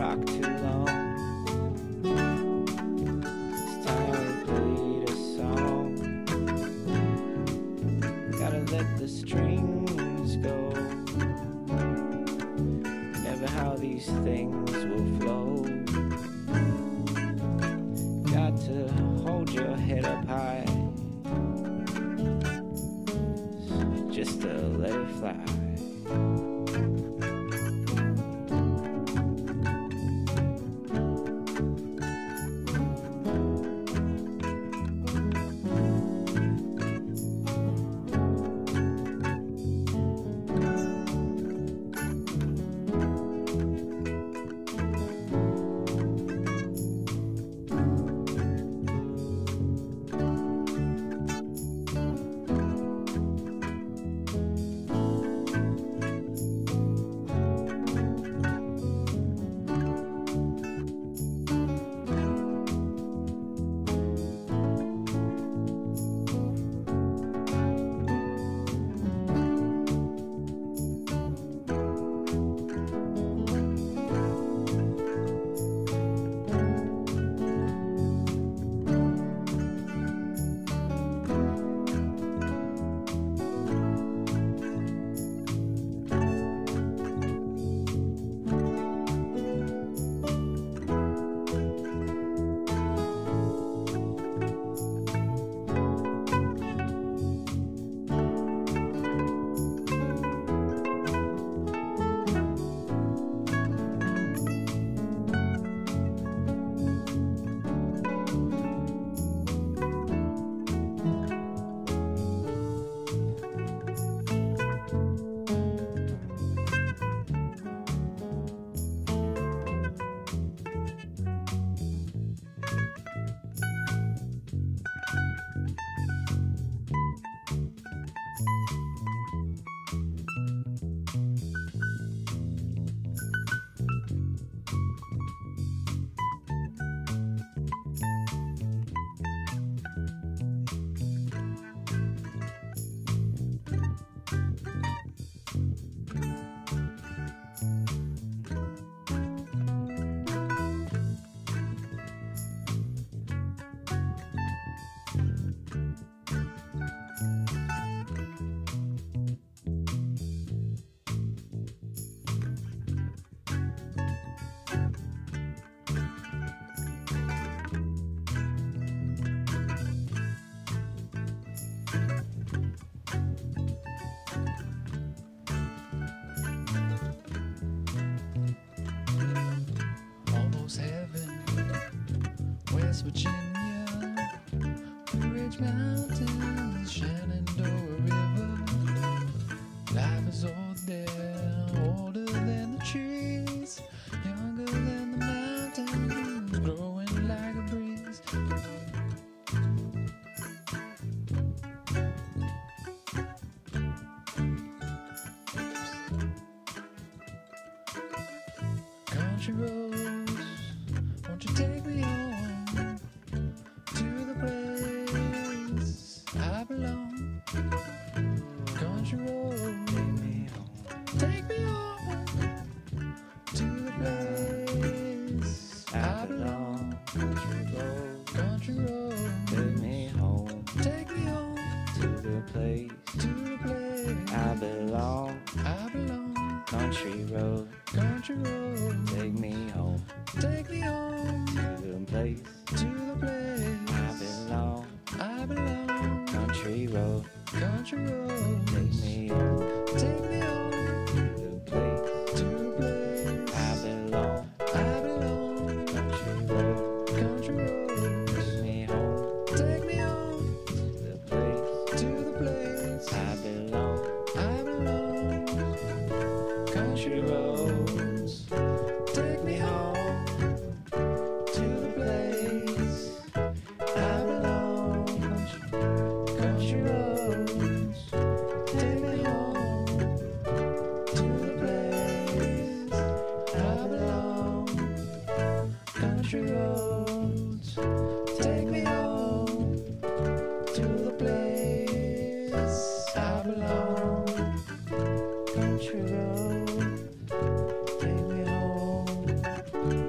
rock too long. It's time we played a song. Gotta let the strings go. Never how these things will flow. Got to hold your head up high, just to let it fly. West Virginia, Blue Ridge Mountains, Shenandoah River. Life is old there, older than the trees, younger than the mountains, growing like a breeze. Country roads, won't you take me home to the place I belong? Country road, take me home to the place I belong. Country road, Take me home take me home to the place I belong. I belong. Country road, Country road, take me home take me home to the place to the place I belong. I belong. Country road, Country road, take me home take me home to the place to the place I belong. I belong. Country road, Country road, take me home take me home to the place to the place I belong. I belong. Country roads, take me home to the place I belong. Country roads, take me home to the place I belong. Country roads, take me home to the place I belong. Country road, take me home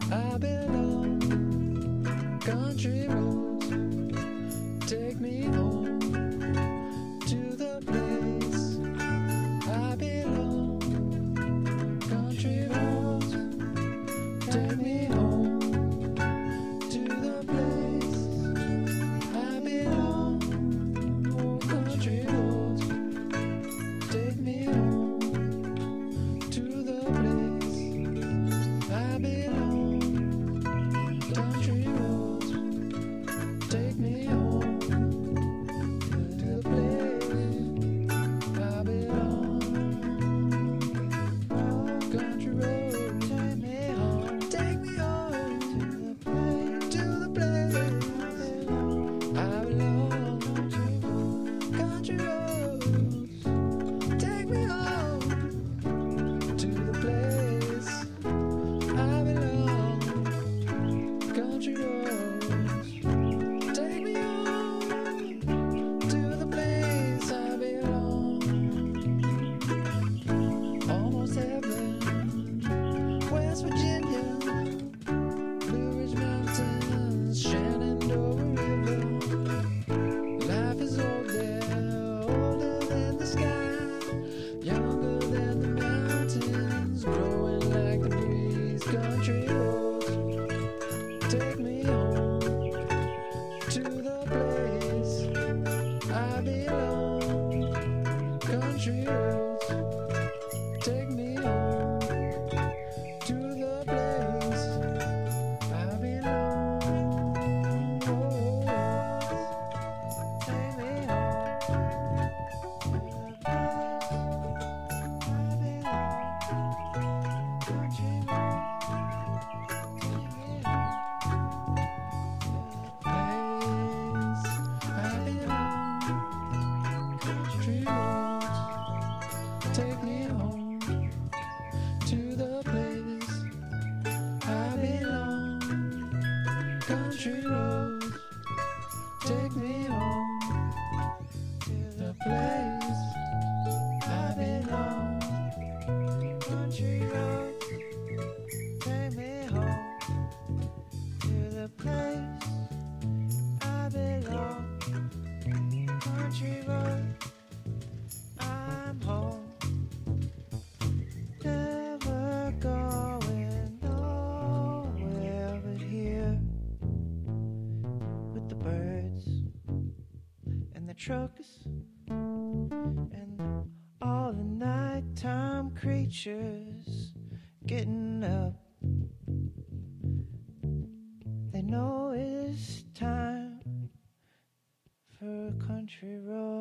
I belong. Country roads take me home to the place I belong. Country roads take me home to the place I belong. Country roads take me home to the place I belong. Country roads take me home to the place I belong. Country roads take me home to the place I belong. Country roads take me home to the place I belong. Country roads take me home to the place I belong. Almost heaven, West Virginia, Blue Ridge Mountains, Shenandoah River. Life is old there, older than the sky, younger than the mountains, growing like the breeze. Country roads take me home to the place I belong. Country roads take me home to the place I belong. Take me home to the place I belong. Country roads take me home to the place I belong. Country roads take me home to the place I belong. Country roads take me home to the place I belong. Country roads take me home to the place I belong. Country roads, I'm home. Never going nowhere but here with the birds and the trucks and all the nighttime creatures getting up. They know it's time for a country road.